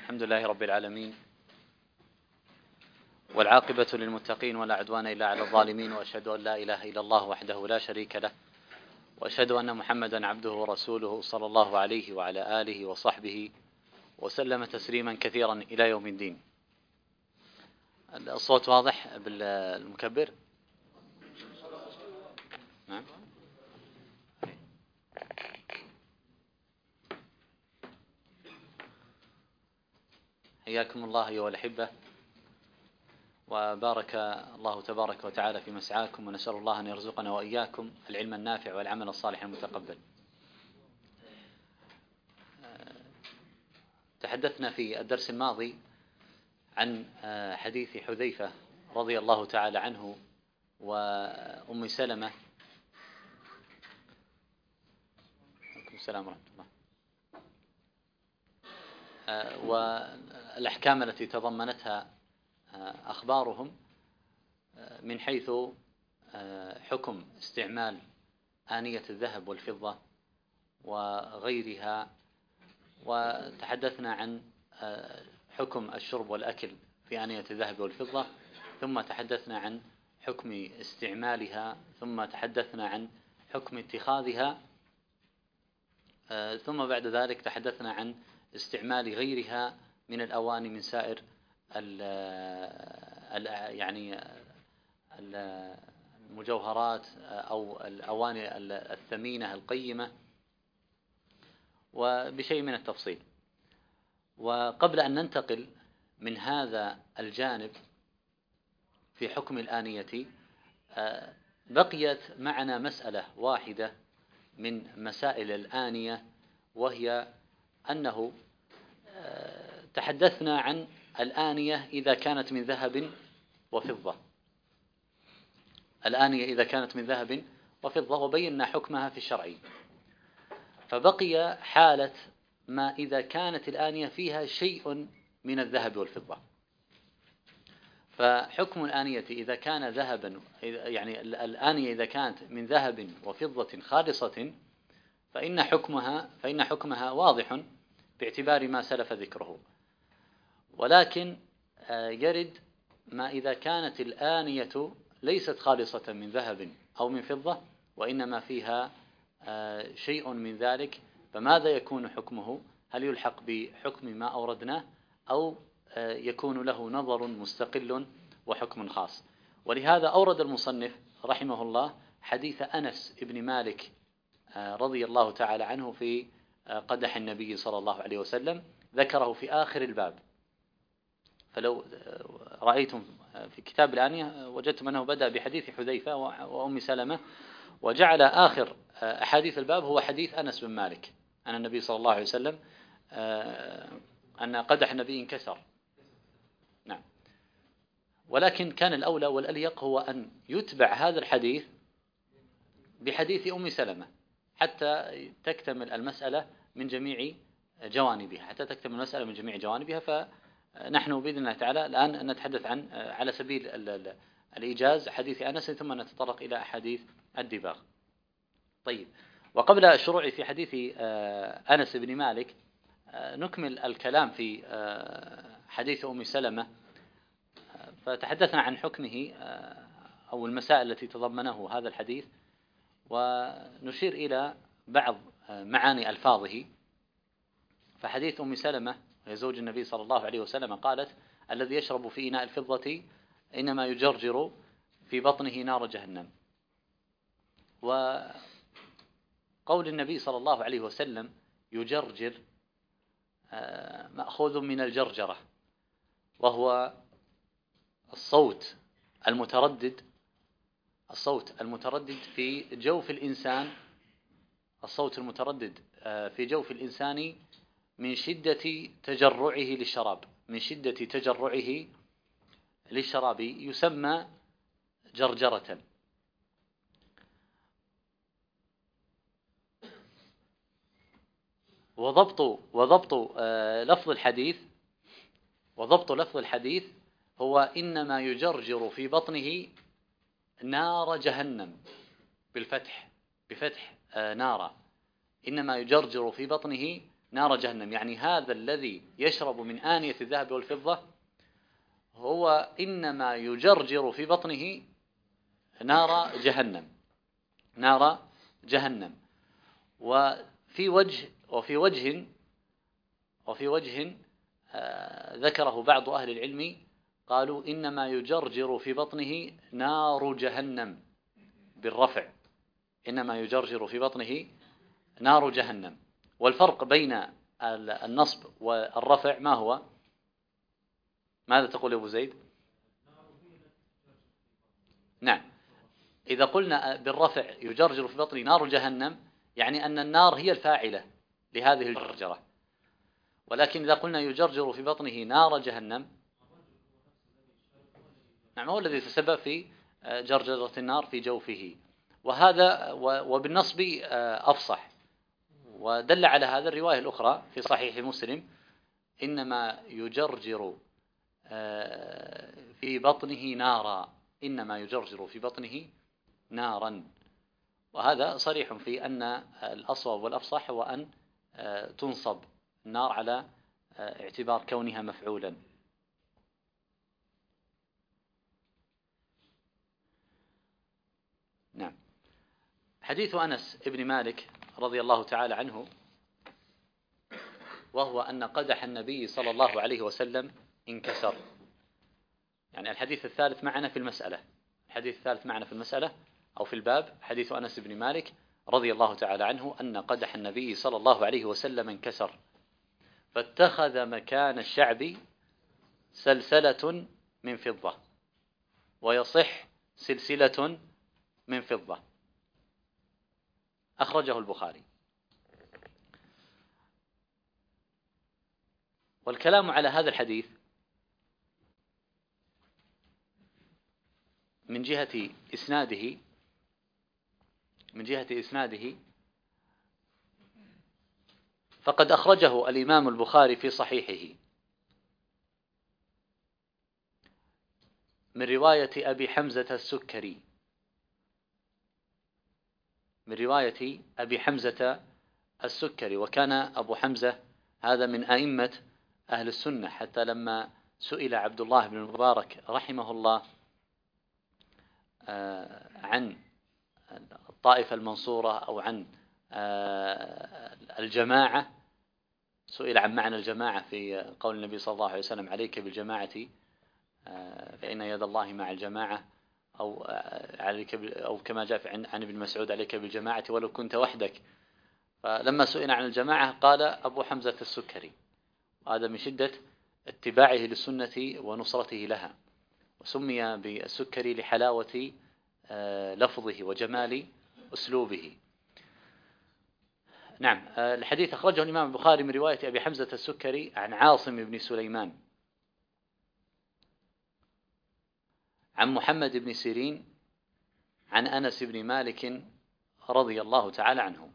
الحمد لله رب العالمين، والعاقبة للمتقين ولا عدوان إلا على الظالمين، وأشهد أن لا إله إلا الله وحده لا شريك له، وأشهد أن محمدا عبده ورسوله صلى الله عليه وعلى آله وصحبه وسلم تسليما كثيرا إلى يوم الدين. الصوت واضح بالمكبر؟ نعم. حياكم الله أيها الأحبة، وبارك الله تبارك وتعالى في مسعاكم، ونسأل الله أن يرزقنا وإياكم العلم النافع والعمل الصالح المتقبل. تحدثنا في الدرس الماضي عن حديث حذيفة رضي الله تعالى عنه وأم سلمة. عليكم السلام ورحمة الله. والأحكام التي تضمنتها أخبارهم من حيث حكم استعمال آنية الذهب والفضة وغيرها، وتحدثنا عن حكم الشرب والأكل في آنية الذهب والفضة، ثم تحدثنا عن حكم استعمالها، ثم تحدثنا عن حكم اتخاذها، ثم بعد ذلك تحدثنا عن استعمال غيرها من الأواني من سائر المجوهرات أو الأواني الثمينة القيمة، وبشيء من التفصيل. وقبل أن ننتقل من هذا الجانب في حكم الآنية، بقيت معنا مسألة واحدة من مسائل الآنية، وهي أنه تحدثنا عن الآنية إذا كانت من ذهب وفضة، الآنية إذا كانت من ذهب وفضة، وبينا حكمها في الشرع. فبقي حالة ما إذا كانت الآنية فيها شيء من الذهب والفضة. فحكم الآنية إذا كان ذهبا، يعني الآنية إذا كانت من ذهب وفضة خالصة فإن حكمها واضح باعتبار ما سلف ذكره. ولكن يرد ما إذا كانت الآنية ليست خالصة من ذهب أو من فضة، وإنما فيها شيء من ذلك، فماذا يكون حكمه؟ هل يلحق بحكم ما أوردناه، أو يكون له نظر مستقل وحكم خاص؟ ولهذا أورد المصنف رحمه الله حديث أنس بن مالك رضي الله تعالى عنه في قدح النبي صلى الله عليه وسلم، ذكره في آخر الباب. فلو رأيتم في كتاب الآنية وجدتم أنه بدأ بحديث حذيفة وأم سلمة، وجعل آخر أحاديث الباب هو حديث أنس بن مالك أن النبي صلى الله عليه وسلم أن قدح النبي انكسر. نعم. ولكن كان الأولى والأليق هو أن يتبع هذا الحديث بحديث أم سلمة حتى تكتمل المسألة من جميع جوانبها، فنحن بإذن الله تعالى الآن نتحدث عن على سبيل الإيجاز حديث أنس، ثم نتطرق إلى أحاديث الدباغ. طيب، وقبل الشروع في حديث أنس بن مالك نكمل الكلام في حديث أم سلمة. فتحدثنا عن حكمه أو المسائل التي تضمنه هذا الحديث، ونشير إلى بعض معاني ألفاظه. فحديث أم سلمة وهي زوج النبي صلى الله عليه وسلم قالت: الذي يشرب في إناء الفضة إنما يجرجر في بطنه نار جهنم. وقول النبي صلى الله عليه وسلم يجرجر مأخوذ من الجرجرة، وهو الصوت المتردد في جوف الإنسان، الصوت المتردد في جوف الإنسان من شدة تجرعه للشراب يسمى جرجرة. وضبط لفظ الحديث هو إنما يجرجر في بطنه نار جهنم، بفتح نار، إنما يجرجر في بطنه نار جهنم، يعني هذا الذي يشرب من آنية الذهب والفضة هو إنما يجرجر في بطنه نار جهنم، نار جهنم. وفي وجه ذكره بعض أهل العلم، قالوا إنما يجرجر في بطنه نار جهنم بالرفع، إنما يجرجر في بطنه نار جهنم. والفرق بين النصب والرفع ما هو؟ ماذا تقول يا أبو زيد؟ نعم، إذا قلنا بالرفع يجرجر في بطنه نار جهنم يعني أن النار هي الفاعلة لهذه الجرجرة، ولكن إذا قلنا يجرجر في بطنه نار جهنم، نعم، هو الذي تسبب في جرجرة النار في جوفه. وهذا وبالنصب أفصح. ودل على هذا الرواية الأخرى في صحيح مسلم: إنما يجرجر في بطنه نارا، إنما يجرجر في بطنه نارا. وهذا صريح في أن الأصوب والأفصح هو أن تنصب النار على اعتبار كونها مفعولا. نعم. حديث أنس ابن مالك رضي الله تعالى عنه، وهو أن قدح النبي صلى الله عليه وسلم انكسر. يعني الحديث الثالث معنا في المسألة، الحديث الثالث معنا في المسألة أو في الباب حديث أنس بن مالك رضي الله تعالى عنه أن قدح النبي صلى الله عليه وسلم انكسر، فاتخذ مكان الشعب سلسلة من فضة، ويصح سلسلة من فضة. أخرجه البخاري. والكلام على هذا الحديث من جهة إسناده فقد أخرجه الإمام البخاري في صحيحه من رواية أبي حمزة السكري، من رواية أبي حمزة السكري. وكان أبو حمزة هذا من أئمة أهل السنة، حتى لما سئل عبد الله بن المبارك رحمه الله عن الطائفة المنصورة أو عن الجماعة، سئل عن معنى الجماعة في قول النبي صلى الله عليه وسلم: عليك بالجماعة فإن يد الله مع الجماعة، أو كما جاء عن ابن مسعود: عليك بالجماعة ولو كنت وحدك. فلما سئل عن الجماعة قال أبو حمزة السكري، وهذا من شدة اتباعه للسنة ونصرته لها، وسمي بالسكري لحلاوة لفظه وجمال أسلوبه. نعم. الحديث أخرجه الإمام البخاري من رواية أبي حمزة السكري عن عاصم بن سليمان عن محمد بن سيرين عن أنس بن مالك رضي الله تعالى عنه.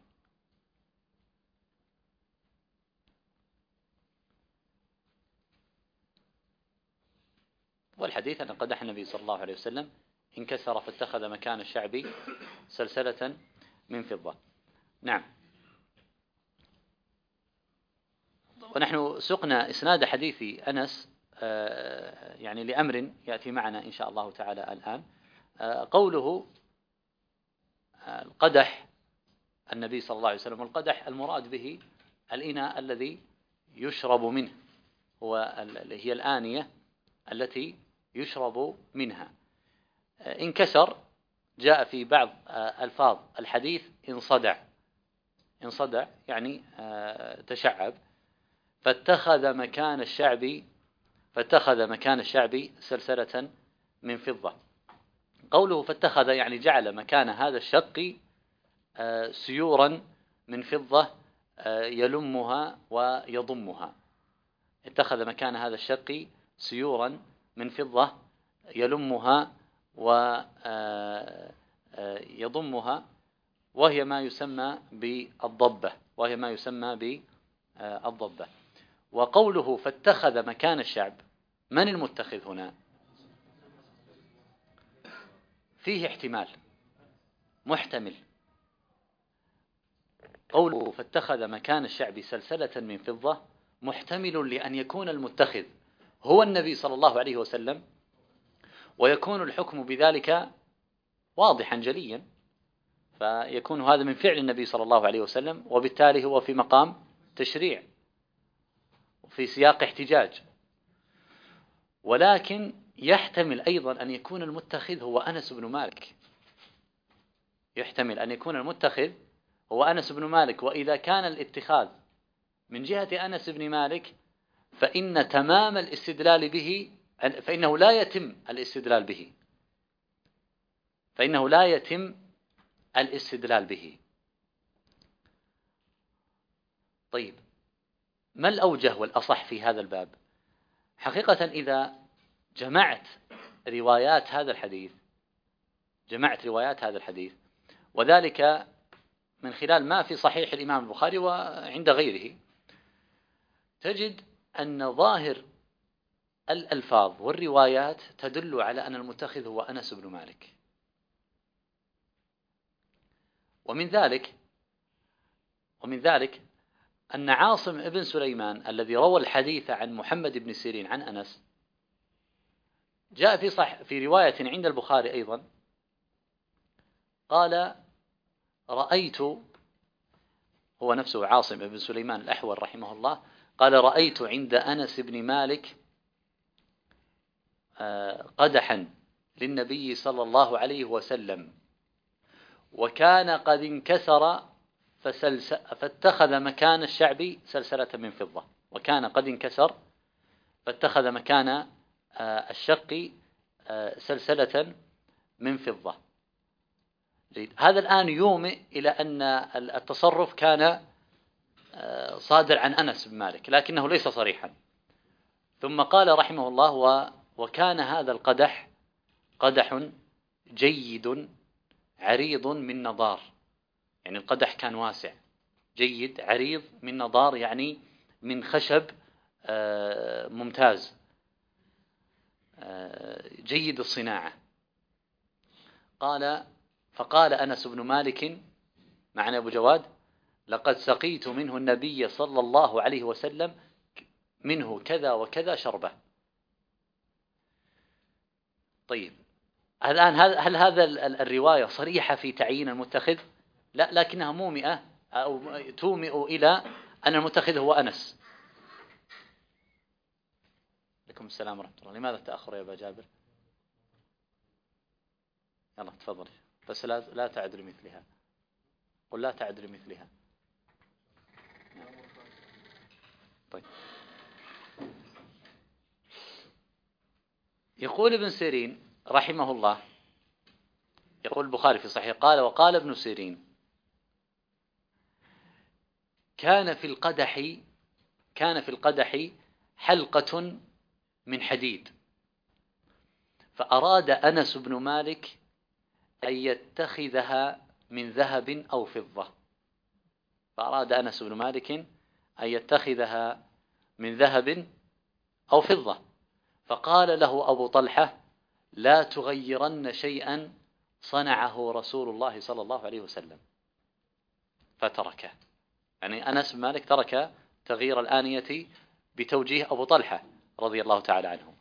والحديث أن قدح النبي صلى الله عليه وسلم انكسر فاتخذ مكان الشعب سلسلة من فضة. نعم. ونحن سقنا إسناد حديث أنس يعني لأمر يأتي معنا إن شاء الله تعالى الآن. قوله القدح النبي صلى الله عليه وسلم، والقدح المراد به الإناء الذي يشرب منه، هي الآنية التي يشرب منها. انكسر جاء في بعض ألفاظ الحديث انصدع يعني تشعب. فاتخذ مكان الشعب سلسلة من فضة. قوله فاتخذ يعني جعل مكان هذا الشق سيورا من فضة يلمها ويضمها. اتخذ مكان هذا الشق سيورا من فضة يلمها ويضمها، وهي ما يسمى بالضبة. وقوله فاتخذ مكان الشعب، من المتخذ هنا؟ فيه احتمال محتمل. قوله فاتخذ مكان الشعب سلسلة من فضة محتمل لأن يكون المتخذ هو النبي صلى الله عليه وسلم، ويكون الحكم بذلك واضحا جليا، فيكون هذا من فعل النبي صلى الله عليه وسلم، وبالتالي هو في مقام تشريع وفي سياق احتجاج. ولكن يحتمل أيضا أن يكون المتخذ هو أنس بن مالك، يحتمل أن يكون المتخذ هو أنس بن مالك، وإذا كان الاتخاذ من جهة أنس بن مالك فإن تمام الاستدلال به، فإنه لا يتم الاستدلال به، فإنه لا يتم الاستدلال به. طيب، ما الأوجه والأصح في هذا الباب؟ حقيقة إذا جمعت روايات هذا الحديث وذلك من خلال ما في صحيح الإمام البخاري وعند غيره، تجد أن ظاهر الألفاظ والروايات تدل على أن المتخذ هو أنس بن مالك. ومن ذلك أن عاصم ابن سليمان الذي روى الحديث عن محمد بن سيرين عن أنس جاء في رواية عند البخاري أيضا، قال رأيت، هو نفسه عاصم بن سليمان الأحول رحمه الله، قال رأيت عند أنس بن مالك قدحا للنبي صلى الله عليه وسلم، وكان قد انكسر فاتخذ مكان الشعب سلسلة من فضة. وكان قد انكسر فاتخذ مكان الشق سلسلة من فضة. هذا الآن يومئ إلى أن التصرف كان صادر عن أنس بن مالك، لكنه ليس صريحا. ثم قال رحمه الله وكان هذا القدح قدح جيد عريض من نضار، يعني القدح كان واسع جيد عريض من نضار، يعني من خشب ممتاز جيد الصناعة. فقال أنس بن مالك معنى أبو جواد لقد سقيت منه النبي صلى الله عليه وسلم منه كذا وكذا شربة. طيب، الآن هل هذا الرواية صريحة في تعيين المتخذ؟ لا، لكنها مومئة أو تومئ إلى أن المتخذ هو أنس. عليكم السلام ورحمة الله. لماذا التأخر يا أبا جابر؟ يلا تفضل، بس لا تعد لمثلها، قل لا تعد لمثلها. طيب، يقول ابن سيرين رحمه الله، يقول البخاري في صحيح قال وقال ابن سيرين كان في القدح حلقة من حديد، فأراد أنس بن مالك أن يتخذها من ذهب أو فضة. فأراد أنس بن مالك أن يتخذها من ذهب أو فضة، فقال له أبو طلحة لا تغيرن شيئا صنعه رسول الله صلى الله عليه وسلم، فتركه. يعني أنس بن مالك ترك تغيير الآنية بتوجيه أبو طلحة رضي الله تعالى عنه.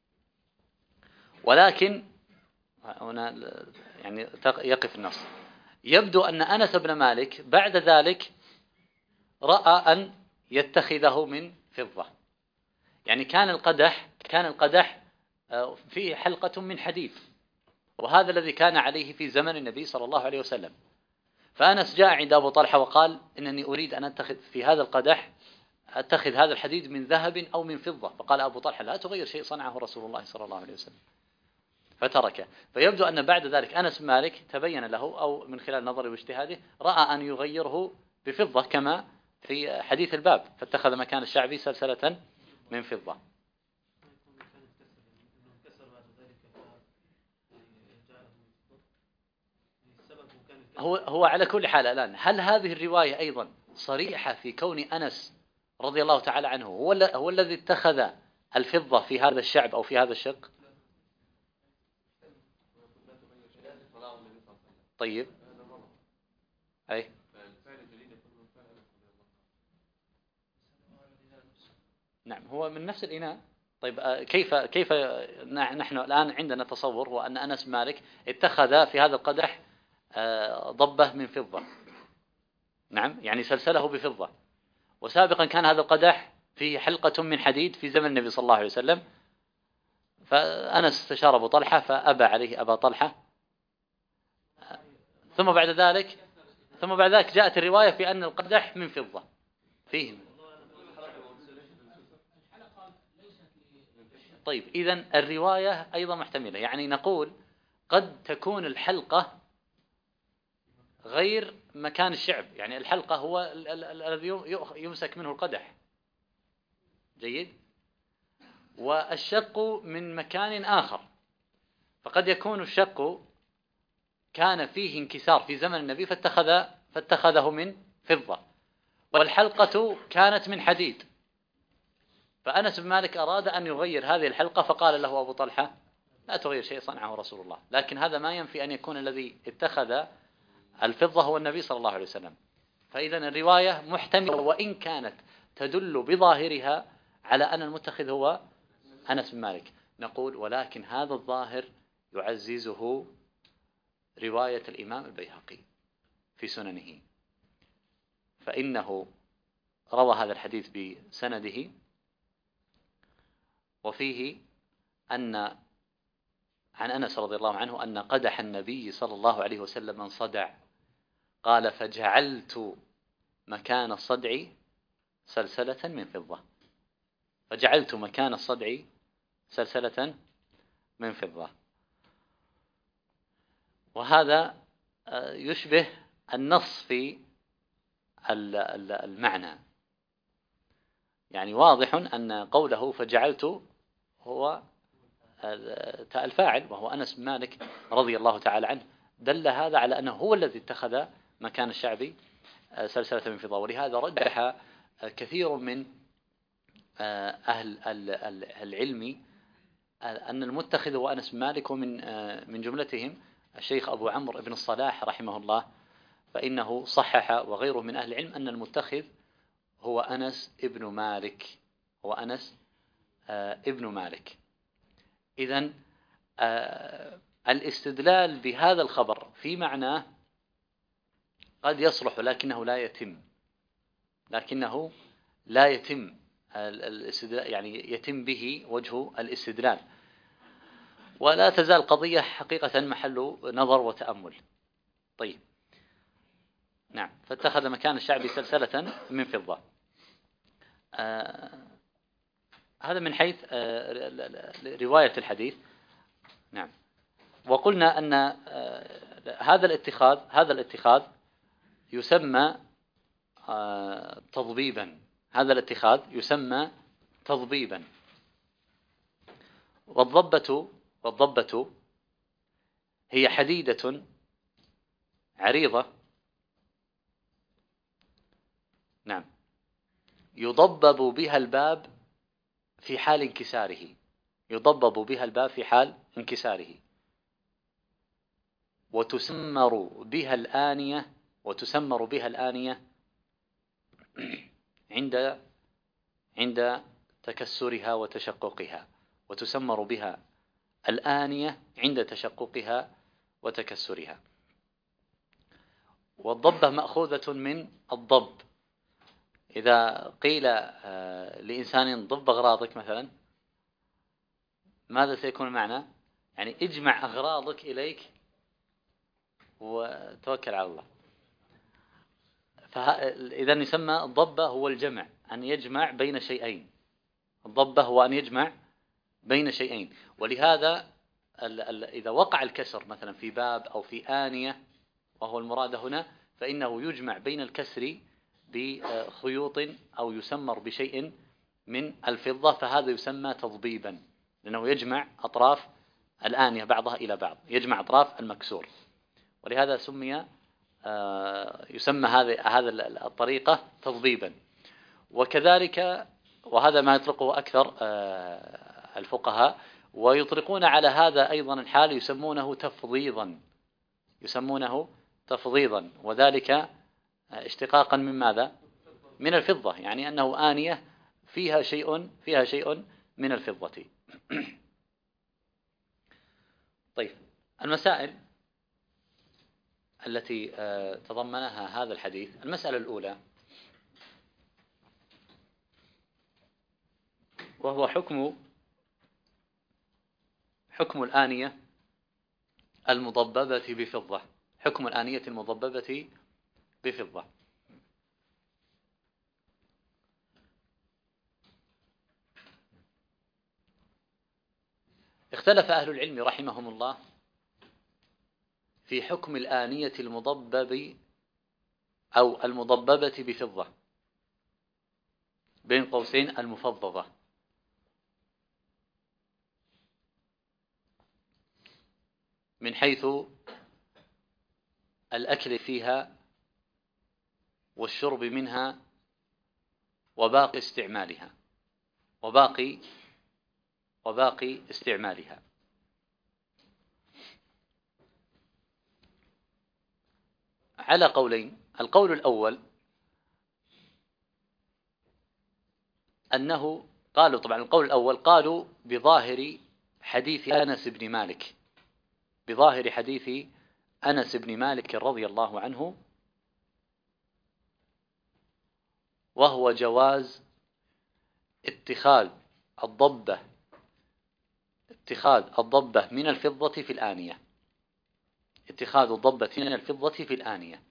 ولكن هنا يعني يقف النص. يبدو أن أنس بن مالك بعد ذلك رأى أن يتخذه من فضة، يعني كان القدح فيه حلقة من حديد، وهذا الذي كان عليه في زمن النبي صلى الله عليه وسلم. فأنس جاء عند أبو طلحة وقال إنني أريد أن أتخذ في هذا القدح أتخذ هذا الحديد من ذهب أو من فضة. فقال أبو طلحة لا تغير شيء صنعه رسول الله صلى الله عليه وسلم، فتركه. فيبدو أن بعد ذلك أنس بن مالك تبين له، أو من خلال نظره واجتهاده رأى أن يغيره بفضة كما في حديث الباب فاتخذ مكان الشعبي سلسلة من فضة. هو على كل حال الآن، هل هذه الرواية أيضا صريحة في كون أنس رضي الله تعالى عنه هو الذي اتخذ الفضة في هذا الشعب أو في هذا الشق؟ طيب، أي نعم هو من نفس الإناء. طيب كيف نحن الآن عندنا تصور هو أن أنس بن مالك اتخذ في هذا القدح ضبة من فضة، نعم يعني سلسله بفضة، وسابقا كان هذا القدح فيه حلقة من حديد في زمن النبي صلى الله عليه وسلم، فأنس استشار أبو طلحة فأبى عليه أبا طلحة. ثم بعد ذلك جاءت الرواية في أن القدح من فضة فيه. طيب إذن الرواية أيضا محتملة، يعني نقول قد تكون الحلقة غير مكان الشعب، يعني الحلقة هو الذي يمسك منه القدح، جيد، والشق من مكان آخر، فقد يكون الشق كان فيه انكسار في زمن النبي فاتخذه من فضة، والحلقة كانت من حديد، فأنس بن مالك أراد أن يغير هذه الحلقة فقال له أبو طلحة لا تغير شيء صنعه رسول الله، لكن هذا ما ينفي أن يكون الذي اتخذ الفضة هو النبي صلى الله عليه وسلم. فإذا الرواية محتملة وإن كانت تدل بظاهرها على أن المتخذ هو أنس بن مالك، نقول ولكن هذا الظاهر يعززه رواية الإمام البيهقي في سننه، فإنه روى هذا الحديث بسنده، وفيه أن عن أنس رضي الله عنه أن قدح النبي صلى الله عليه وسلم انصدع، قال فجعلت مكان الصدع سلسلة من فضة، فجعلت مكان الصدع سلسلة من فضة. وهذا يشبه النص في المعنى، يعني واضح أن قوله فجعلت هو الفاعل وهو أنس بن مالك رضي الله تعالى عنه، دل هذا على أنه هو الذي اتخذ مكان الشعبي سلسلة من فضة. ولهذا رجح كثير من أهل العلم أن المتخذ هو أنس بن مالك، ومن جملتهم الشيخ أبو عمرو بن الصلاح رحمه الله، فإنه صحح وغيره من أهل العلم أن المتخذ هو أنس ابن مالك، هو أنس ابن مالك. إذن الاستدلال بهذا الخبر في معناه قد يصلح لكنه لا يتم الاستدلال، يعني يتم به وجه الاستدلال، ولا تزال قضية حقيقة محل نظر وتأمل. طيب نعم، فاتخذ مكان الشعبي سلسلة من فضة. هذا من حيث رواية الحديث. نعم، وقلنا أن هذا الاتخاذ يسمى تضبيبا، هذا الاتخاذ يسمى تضبيبا. والضبة هي حديدة عريضة، نعم، يضبب بها الباب في حال انكساره، وتسمر بها الآنية عند تكسرها وتشققها، وتسمر بها الآنية عند تشققها وتكسرها. والضبة مأخوذة من الضب. إذا قيل لإنسان ضب أغراضك مثلا، ماذا سيكون المعنى؟ يعني اجمع أغراضك إليك وتوكل على الله. فإذا يسمى الضبة هو الجمع، أن يجمع بين شيئين. الضبة هو أن يجمع بين شيئين. ولهذا إذا وقع الكسر مثلا في باب أو في آنية وهو المراد هنا، فإنه يجمع بين الكسر بخيوط أو يسمر بشيء من الفضة، فهذا يسمى تضبيبا، لأنه يجمع أطراف الآنية بعضها إلى بعض، يجمع أطراف المكسور، ولهذا يسمى هذا الطريقة تضبيبا. وكذلك، وهذا ما يطلقه أكثر الفقهاء، ويطلقون على هذا أيضا الحال يسمونه تفضيضا، وذلك اشتقاقا من ماذا؟ من الفضة، يعني أنه آنية فيها شيء من الفضة. طيب، المسائل التي تضمنها هذا الحديث: المسألة الأولى، وهو حكم الآنية المضببة بفضة. حكم الآنية المضببة بفضة. اختلف أهل العلم رحمهم الله في حكم الآنية المضبب أو المضببة بفضة، بين قوسين المفضضة. من حيث الأكل فيها والشرب منها وباقي استعمالها. على قولين: القول الأول أنه قالوا بظاهر حديث أنس بن مالك رضي الله عنه، وهو جواز اتخاذ الضبة من الفضة في الآنية. اتخاذ الضبة من الفضة في الآنية.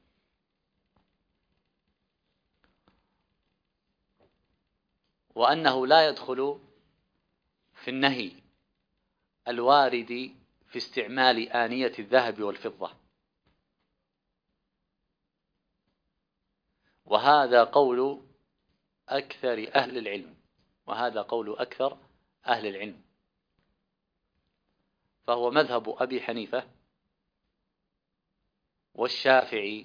وأنه لا يدخل في النهي الوارد في استعمال آنية الذهب والفضة. وهذا قول أكثر أهل العلم. فهو مذهب أبي حنيفة والشافعي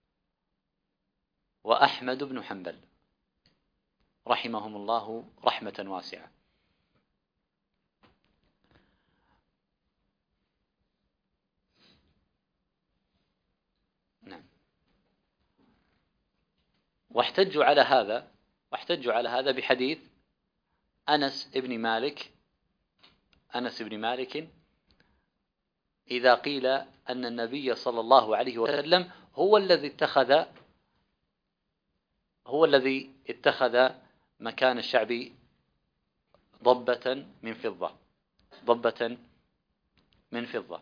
وأحمد بن حنبل رحمهم الله رحمة واسعة. نعم. واحتجوا على هذا بحديث أنس بن مالك إذا قيل أن النبي صلى الله عليه وسلم هو الذي اتخذ مكان الشعب ضبة من فضة.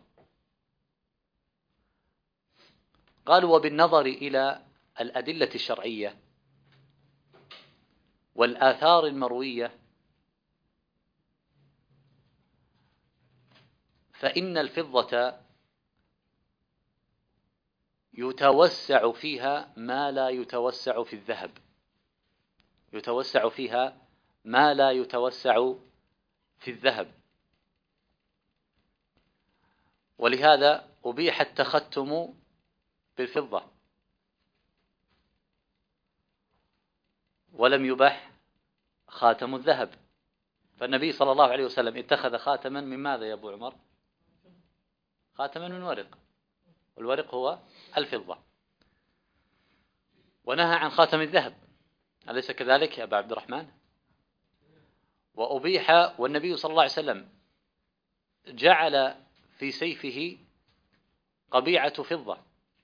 قالوا: وبالنظر إلى الأدلة الشرعية والآثار المروية فإن الفضة يتوسع فيها ما لا يتوسع في الذهب. ولهذا أبيح التختم بالفضة ولم يبح خاتم الذهب. فالنبي صلى الله عليه وسلم اتخذ خاتما من ماذا يا أبو عمر؟ خاتما من ورق، والورق هو الفضة، ونهى عن خاتم الذهب، أليس كذلك يا أبا عبد الرحمن؟ وأبيح، والنبي صلى الله عليه وسلم جعل في سيفه قبيعة فضة،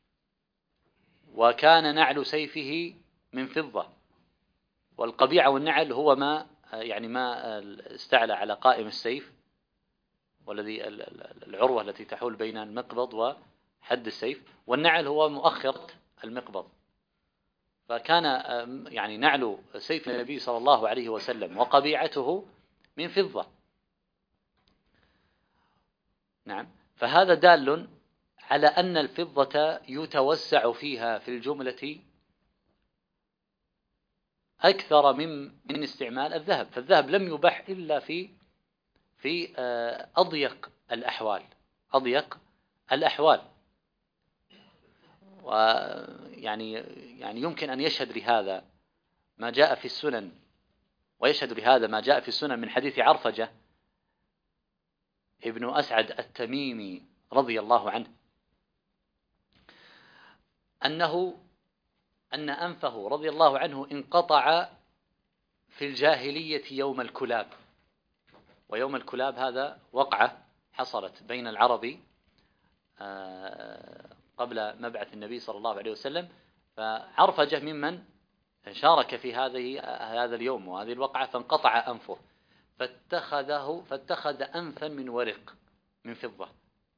وكان نعل سيفه من فضة. والقبيعة والنعل هو ما استعلى على قائم السيف، والذي العروة التي تحول بين المقبض وحد السيف، والنعل هو مؤخرة المقبض. فكان نعل سيف النبي صلى الله عليه وسلم وقبيعته من فضة. نعم. فهذا دال على أن الفضة يتوسع فيها في الجملة أكثر من استعمال الذهب. فالذهب لم يباح إلا في أضيق الأحوال. يمكن أن يشهد لهذا ما جاء في السنن، من حديث عرفجة ابن أسعد التميمي رضي الله عنه، أن أنفه رضي الله عنه انقطع في الجاهلية يوم الكلاب. ويوم الكلاب هذا وقعة حصلت بين العرب قبل مبعث النبي صلى الله عليه وسلم، فعرفجة ممن شارك في هذا اليوم وهذه الوقعة، فانقطع أنفه فاتخذ أنفا من ورق من فضة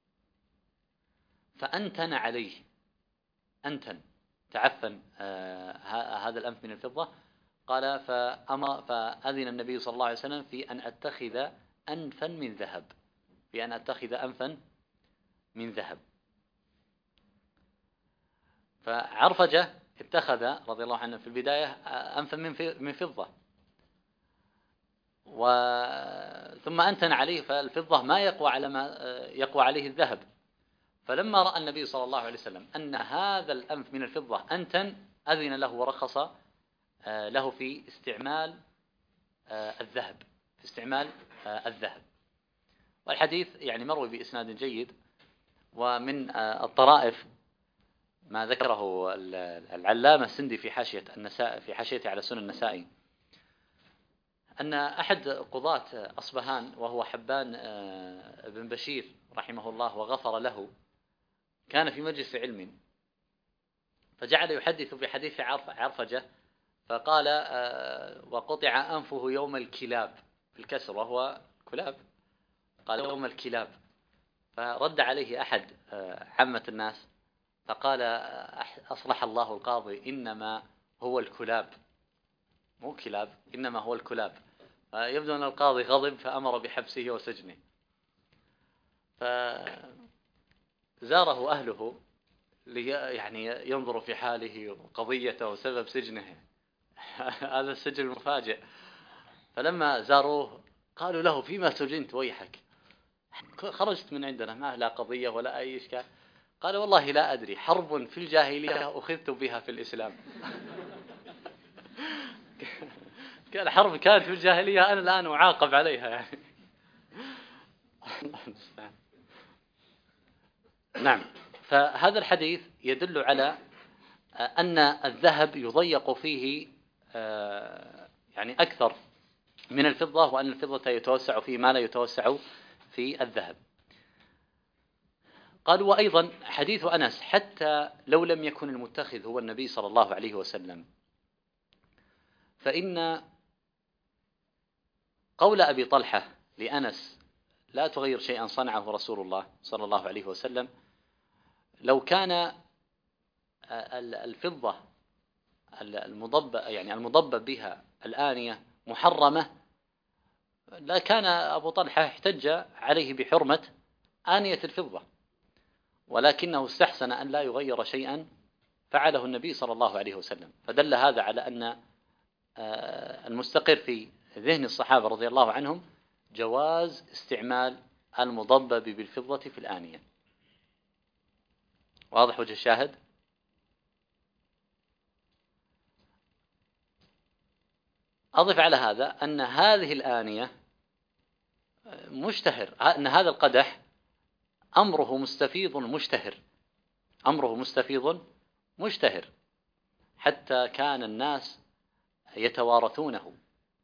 فأنتن عليه، أنتن تعفن هذا الأنف من الفضة. قال فأذن النبي صلى الله عليه وسلم في أن أتخذ أنفا من ذهب، فعرفجة اتخذ رضي الله عنه في البداية أنفا من فضة، ثم أنتن عليه، فالفضة ما يقوى على ما يقوى عليه الذهب. فلما رأى النبي صلى الله عليه وسلم أن هذا الأنف من الفضة أنتن، أذن له ورخص له في استعمال الذهب. والحديث يعني مروي بإسناد جيد. ومن الطرائف ما ذكره العلامة السندي في حاشيته على سنن النسائي، أن أحد قضاة أصبهان وهو حبان بن بشير رحمه الله وغفر له، كان في مجلس علم فجعل يحدث بحديث عرفجة، فقال وقطع أنفه يوم الكلاب بالكسر وهو كلاب، قال يوم الكلاب. فرد عليه أحد عامة الناس فقال أصلح الله القاضي، إنما هو الكلاب مو كلاب، إنما هو الكلاب. يبدو أن القاضي غضب فأمر بحبسه وسجنه. فزاره أهله يعني ينظر في حاله وقضيته وسبب سجنه هذا السجن المفاجئ. فلما زاروه قالوا له فيما سجنت ويحك؟ خرجت من عندنا ما لا قضية ولا أي إشكال. قال والله لا أدري، حرب في الجاهلية أخذت بها في الإسلام. قال حرب كانت في الجاهلية أنا الآن أعاقب عليها يعني. نعم. فهذا الحديث يدل على أن الذهب يضيق فيه يعني أكثر من الفضة، وأن الفضة يتوسع فيه ما لا يتوسع في الذهب. قالوا وأيضا حديث أنس حتى لو لم يكن المتخذ هو النبي صلى الله عليه وسلم، فإن قول أبي طلحة لأنس لا تغير شيئا صنعه رسول الله صلى الله عليه وسلم، لو كان الفضة المضبب بها الآنية محرمة لا كان أبو طلحة احتج عليه بحرمة آنية الفضة، ولكنه استحسن أن لا يغير شيئا فعله النبي صلى الله عليه وسلم. فدل هذا على أن المستقر في ذهن الصحابة رضي الله عنهم جواز استعمال المضبب بالفضة في الآنية. واضح وجه الشاهد؟ أضف على هذا أن هذه الآنية مشتهر، أن هذا القدح أمره مستفيض مشتهر حتى كان الناس يتوارثونه.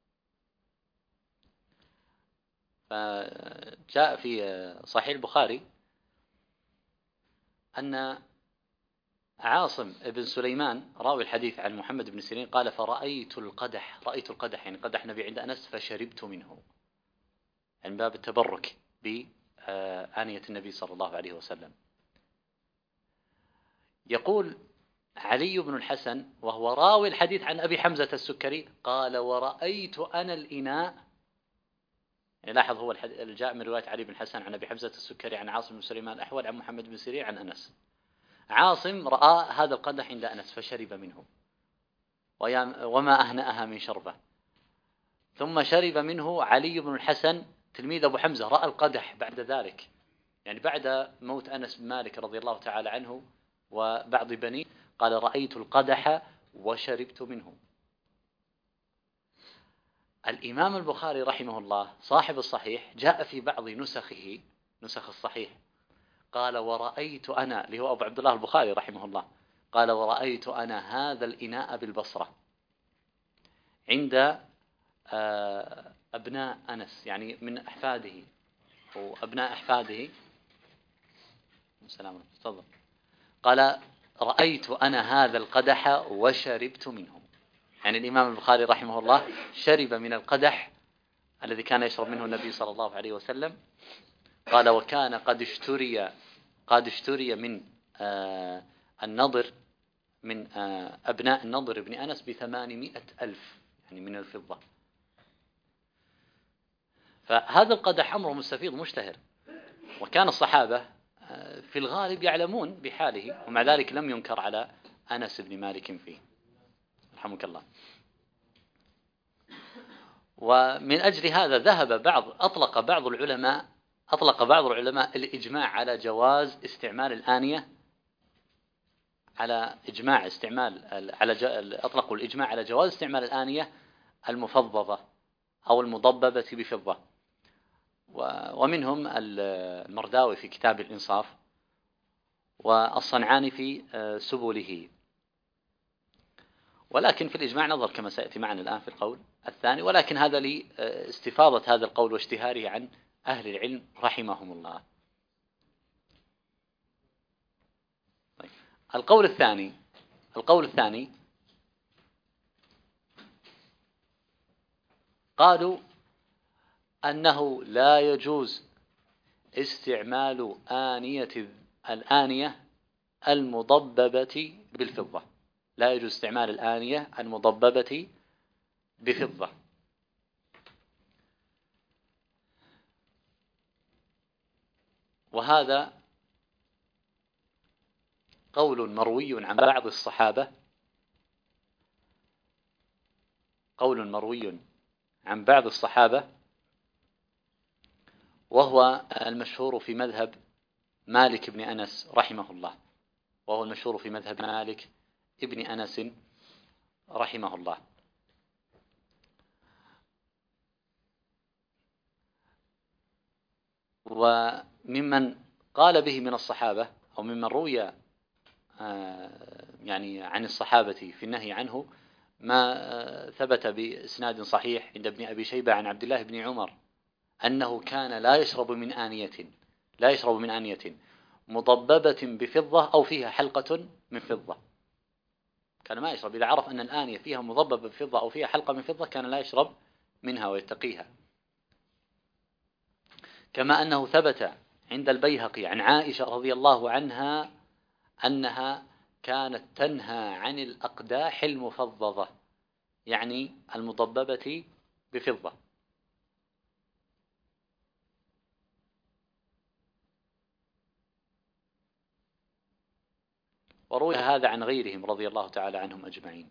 فجاء في صحيح البخاري أن عاصم بن سليمان راوي الحديث عن محمد بن سيرين قال فرأيت القدح يعني قدح نبي عند أنس فشربت منه، يعني باب التبرك بآنية النبي صلى الله عليه وسلم. يقول علي بن الحسن وهو راوي الحديث عن أبي حمزة السكري قال ورأيت أنا الإناء، يعني لاحظ هو جاء من رواية علي بن الحسن عن أبي حمزة السكري عن عاصم بن سليمان الأحول عن محمد بن سيرين عن أنس. عاصم رأى هذا القدح عند أنس فشرب منه وما أهنأها من شربه، ثم شرب منه علي بن الحسن تلميذ أبو حمزة، رأى القدح بعد ذلك، يعني بعد موت أنس بن مالك رضي الله تعالى عنه وبعض بنيه، قال رأيت القدح وشربت منه. الإمام البخاري رحمه الله صاحب الصحيح جاء في بعض نسخ الصحيح قال ورأيت أنا، اللي هو أبو عبد الله البخاري رحمه الله، قال ورأيت أنا هذا الإناء بالبصرة عند أبناء أنس، يعني من أحفاده وأبناء أحفاده. السلام عليكم. تفضل. قال: رأيت أنا هذا القدح وشربت منه. يعني الإمام البخاري رحمه الله شرب من القدح الذي كان يشرب منه النبي صلى الله عليه وسلم. قال: وكان قد اشتري من النضر، من أبناء النضر بن أنس ب800,000 يعني من الفضة. فهذا القدح أمره مستفيض مشتهر، وكان الصحابة في الغالب يعلمون بحاله، ومع ذلك لم ينكر على أنس بن مالك فيه رحمك الله. ومن أجل هذا أطلق بعض العلماء الإجماع على جواز استعمال الآنية، أطلقوا الإجماع على جواز استعمال الآنية المفضضة أو المضببة بفضة. ومنهم المرداوي في كتاب الإنصاف، والصنعاني في سبله. ولكن في الإجماع نظر كما سيأتي معنا الآن في القول الثاني، ولكن هذا لاستفاضة هذا القول واشتهاره عن أهل العلم رحمهم الله. طيب. القول الثاني قالوا أنه لا يجوز استعمال الآنية المضببة بالفضة، لا يجوز استعمال الآنية المضببة بفضة. وهذا قول مروي عن بعض الصحابة، وهو المشهور في مذهب مالك بن أنس رحمه الله، وممن قال به من الصحابة أو ممن روي يعني عن الصحابة في النهي عنه ما ثبت بإسناد صحيح عند ابن أبي شيبة عن عبد الله بن عمر أنه كان لا يشرب من آنية مضببة بفضة أو فيها حلقة من فضة. كان ما يشرب، إذا عرف أن الآنية فيها مضببة بفضة أو فيها حلقة من فضة كان لا يشرب منها ويتقيها. كما أنه ثبت عند البيهقي عن عائشة رضي الله عنها أنها كانت تنهى عن الأقداح المفضضة، يعني المضببة بفضة. وروي هذا عن غيرهم رضي الله تعالى عنهم أجمعين.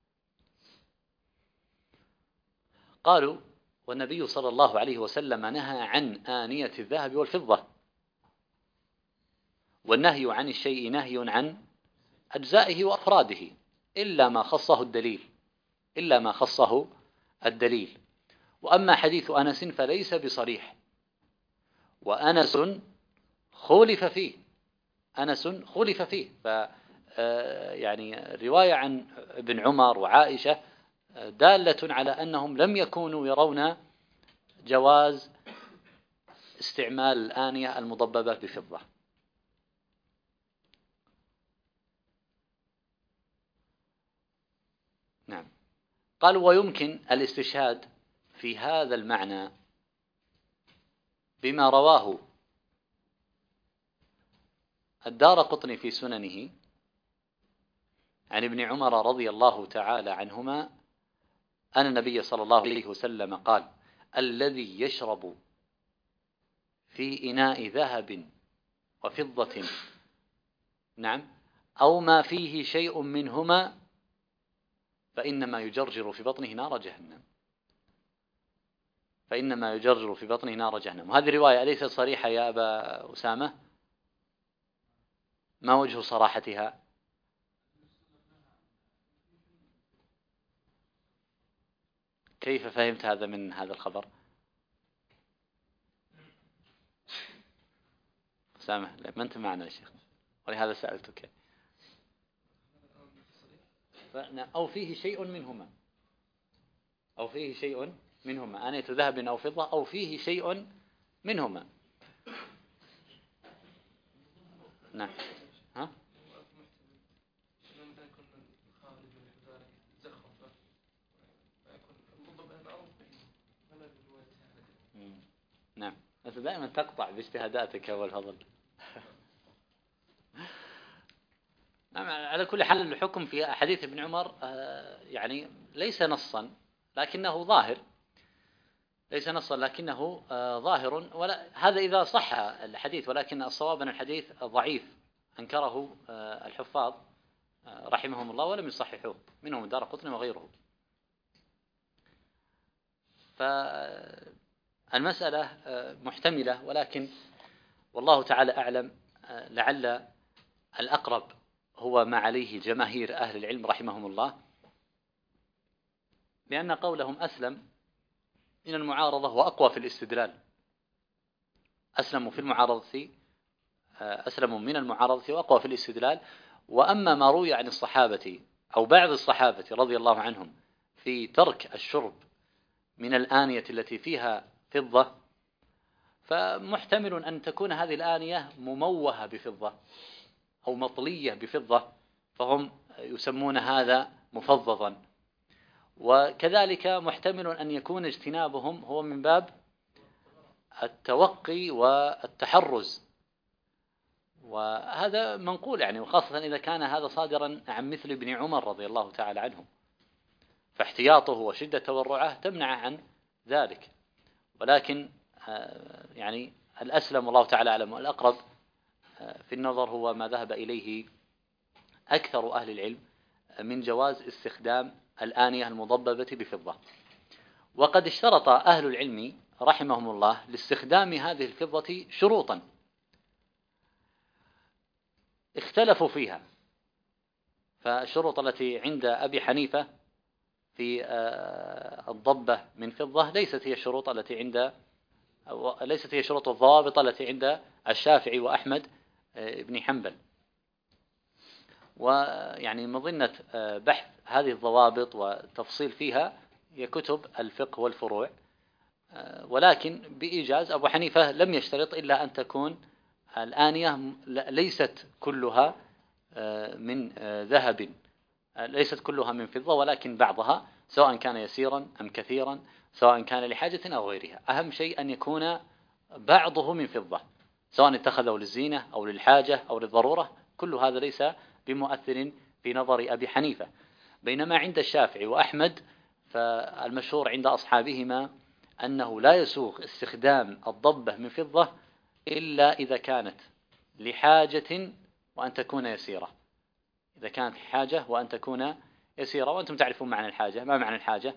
قالوا: والنبي صلى الله عليه وسلم نهى عن آنية الذهب والفضة، والنهي عن الشيء نهي عن أجزائه وأفراده إلا ما خصه الدليل. وأما حديث أنس فليس بصريح، وأنس خولف فيه. يعني الرواية عن ابن عمر وعائشة دالة على أنهم لم يكونوا يرون جواز استعمال الآنية المضببة بفضة. نعم. قالوا: ويمكن الاستشهاد في هذا المعنى بما رواه الدارقطني في سننه عن ابن عمر رضي الله تعالى عنهما أن النبي صلى الله عليه وسلم قال: الذي يشرب في إناء ذهب وفضة نعم أو ما فيه شيء منهما فإنما يجرجر في بطنه نار جهنم. وهذه الرواية أليست صريحة يا أبا أسامة؟ ما وجه صراحتها؟ كيف فهمت هذا من هذا الخبر؟ أسامة ما أنت معنا يا شيخ، ولهذا سألتك. أو فيه شيء منهما، منهما، آنية ذهب أو فضة أو فيه شيء منهما. نعم. ها؟ نعم. بس دائما تقطع باجتهاداتك يا أبو الفضل. نعم. على كل حال الحكم في حديث ابن عمر يعني ليس نصا لكنه ظاهر، ليس نصا لكنه ظاهر، ولا هذا إذا صح الحديث، ولكن الصواب أن الحديث ضعيف أنكره الحفاظ رحمهم الله ولم يصححوه، منهم الدارقطني وغيره. فالمسألة محتملة، ولكن والله تعالى أعلم. لعل الأقرب هو ما عليه جماهير أهل العلم رحمهم الله، لأن قولهم أسلم من المعارضة وأقوى في الاستدلال. أسلموا في المعارضة، أسلموا من المعارضة وأقوى في الاستدلال. وأما ما روي عن الصحابة أو بعض الصحابة رضي الله عنهم في ترك الشرب من الآنية التي فيها فضة، فمحتمل أن تكون هذه الآنية مموهة بفضة أو مطلية بفضة، فهم يسمون هذا مفضضا. وكذلك محتمل أن يكون اجتنابهم هو من باب التوقي والتحرز، وهذا منقول يعني، وخاصة إذا كان هذا صادرا عن مثل ابن عمر رضي الله تعالى عنه، فاحتياطه وشدة تورعه تمنع عن ذلك. ولكن يعني الأسلم والله تعالى أعلم والأقرب في النظر هو ما ذهب إليه أكثر أهل العلم من جواز استخدام الآنية المضببة بفضة. وقد اشترط أهل العلم رحمهم الله لاستخدام هذه الفضة شروطا اختلفوا فيها. فالشروط التي عند أبي حنيفة في الضبة من فضة ليست هي الشروط التي عند، ليست هي شروط الضوابط التي عند الشافعي وأحمد بن حنبل. ويعني مظنة بحث هذه الضوابط وتفصيل فيها هي كتب الفقه والفروع. ولكن بإيجاز أبو حنيفة لم يشترط إلا أن تكون الآنية ليست كلها من ذهب، ليست كلها من فضة، ولكن بعضها، سواء كان يسيرا أم كثيرا، سواء كان لحاجة أو غيرها. أهم شيء أن يكون بعضه من فضة، سواء اتخذه للزينة أو للحاجة أو للضرورة، كل هذا ليس بمؤثر في نظر أبي حنيفة. بينما عند الشافعي وأحمد فالمشهور عند أصحابهما أنه لا يسوغ استخدام الضبة من فضة إلا إذا كانت لحاجة وأن تكون يسيرة. إذا كانت حاجة وأن تكون يسيرة. وأنتم تعرفون معنى الحاجة. ما معنى الحاجة؟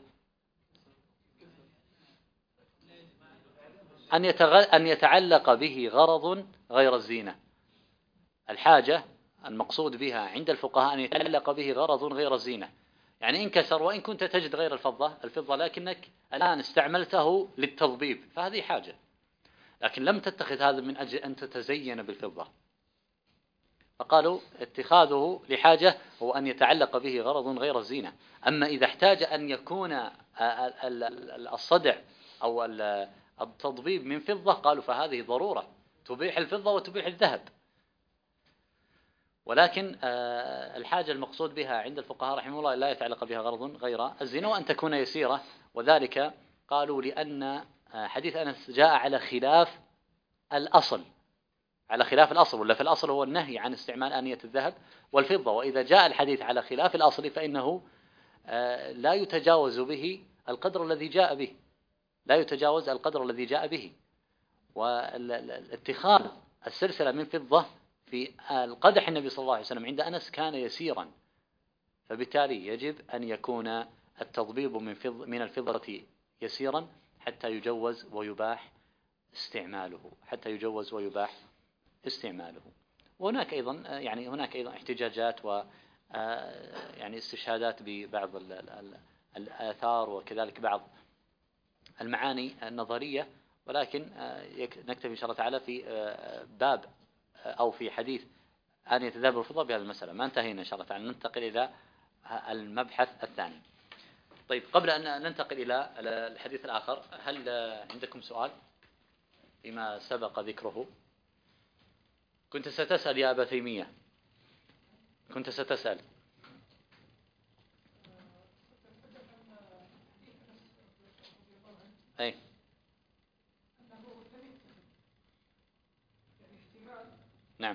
أن يتعلق به غرض غير الزينة. الحاجة المقصود بها عند الفقهاء أن يتعلق به غرض غير الزينة، يعني انكسر وإن كنت تجد غير الفضة لكنك الآن استعملته للتضبيب، فهذه حاجة، لكن لم تتخذ هذا من أجل أن تتزين بالفضة. فقالوا اتخاذه لحاجة هو أن يتعلق به غرض غير الزينة. أما إذا احتاج أن يكون الصدع أو التضبيب من فضة قالوا فهذه ضرورة تبيح الفضة وتبيح الذهب. ولكن الحاجة المقصود بها عند الفقهاء رحمه الله لا يتعلق بها غرض غير الزنا، وأن تكون يسيرة. وذلك قالوا لأن حديث أنس جاء على خلاف الأصل، على خلاف الأصل، ولا في الأصل هو النهي عن استعمال آنية الذهب والفضة. وإذا جاء الحديث على خلاف الأصل فإنه لا يتجاوز به القدر الذي جاء به، لا يتجاوز القدر الذي جاء به. والاتخاذ السلسلة من فضة في القدح النبي صلى الله عليه وسلم عند أنس كان يسيرا، فبالتالي يجب أن يكون التضبيب من الفضة يسيرا حتى يجوز ويباح استعماله، حتى يجوز ويباح استعماله. وهناك أيضا يعني هناك أيضا احتجاجات و يعني استشهادات ببعض الآثار وكذلك بعض المعاني النظرية. ولكن نكتفي إن شاء الله تعالى في باب أو في حديث أن يتذابر الفضة بهذه المسألة. ما انتهينا إن شاء الله تعالى، ننتقل إلى المبحث الثاني. طيب قبل أن ننتقل إلى الحديث الآخر، هل عندكم سؤال فيما سبق ذكره؟ كنت ستسأل يا أبا تيمية، كنت ستسأل. أي نعم.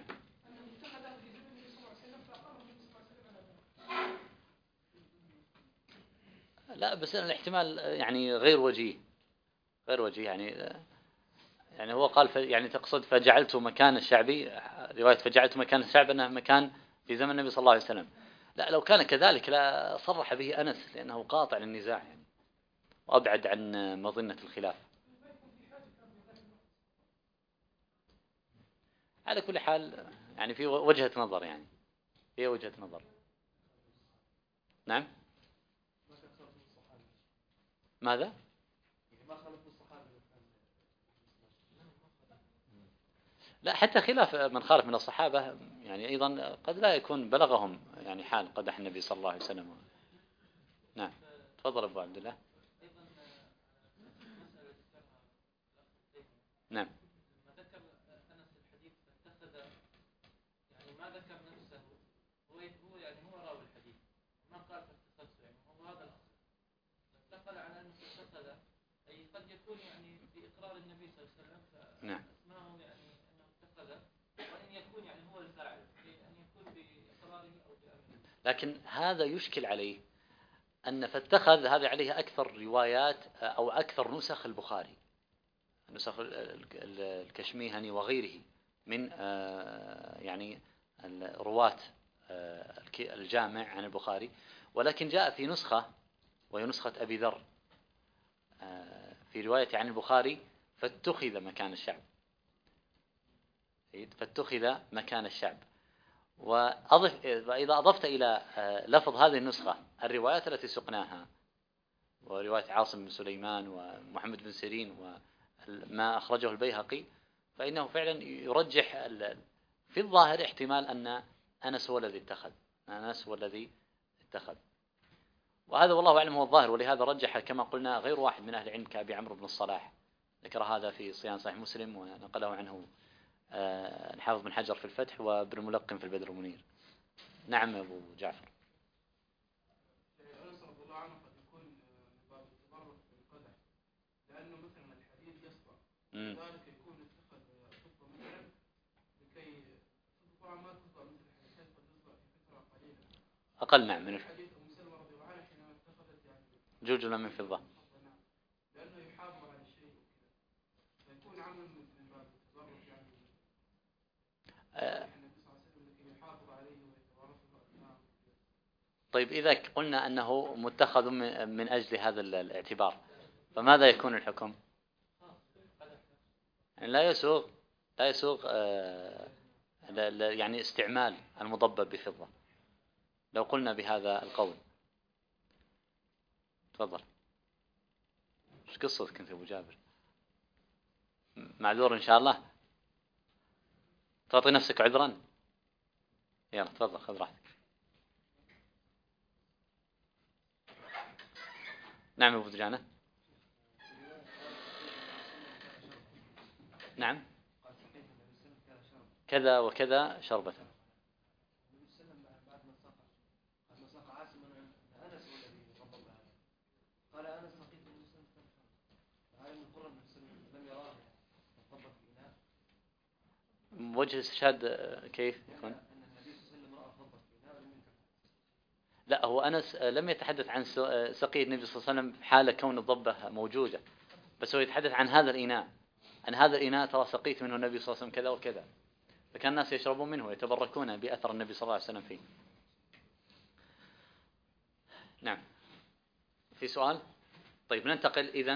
لا بس الاحتمال يعني غير وجيه، غير وجيه يعني هو قال يعني تقصد فجعلت مكان الشعبي، رواية فجعلت مكان الشعب أنه مكان في زمن النبي صلى الله عليه وسلم. لا لو كان كذلك لا صرح به أنس، لأنه قاطع للنزاع يعني وأبعد عن مظنة الخلاف. على كل حال يعني في وجهة نظر، يعني في وجهة نظر. نعم. ماذا؟ لا حتى خلاف من خالف من الصحابة يعني أيضا قد لا يكون بلغهم يعني حال قدح النبي صلى الله عليه وسلم. نعم تفضل أبو عبد الله. نعم. نعم. لكن هذا يشكل عليه أن فاتخذ هذا عليه أكثر روايات أو أكثر نسخ البخاري، نسخ الكشميهني وغيره من يعني الرواة الجامع عن البخاري، ولكن جاء في نسخة وهي نسخة أبي ذر في رواية عن البخاري فاتخذ مكان الشعب، فاتخذ مكان الشعب. وإذا أضفت إلى لفظ هذه النسخة الروايات التي سقناها ورواية عاصم بن سليمان ومحمد بن سيرين وما أخرجه البيهقي، فإنه فعلا يرجح في الظاهر احتمال أن أنس هو الذي اتخذ، أنس هو الذي اتخذ، وهذا والله أعلم هو الظاهر. ولهذا رجح كما قلنا غير واحد من أهل العلم كأبي عمرو بن الصلاح، ذكر هذا في صيان صحيح مسلم ونقله عنه الحافظ بن حجر في الفتح وابن الملقن في البدر المنير. نعم أبو جعفر. أقل نعم من جوجل من فضة. طيب إذا قلنا أنه متخذ من أجل هذا الاعتبار فماذا يكون الحكم؟ يعني لا يسوغ يعني استعمال المضبب بفضة لو قلنا بهذا القول. تفضل. ايش قصتك انت ابو جابر؟ معذور ان شاء الله؟ تعطي نفسك عذرا؟ يلا تفضل خذ راحتك. نعم ابو دجانة. نعم كذا وكذا شربة. وجه الاستشهاد كيف يكون؟ لا هو أنس لم يتحدث عن سقي النبي صلى الله عليه وسلم حال كون الضبة موجودة، بس هو يتحدث عن هذا الإناء، أن هذا الإناء ترى سقيت منه النبي صلى الله عليه وسلم كذا وكذا، فكان الناس يشربون منه ويتبركون بأثر النبي صلى الله عليه وسلم فيه. نعم. في سؤال؟ طيب ننتقل إذن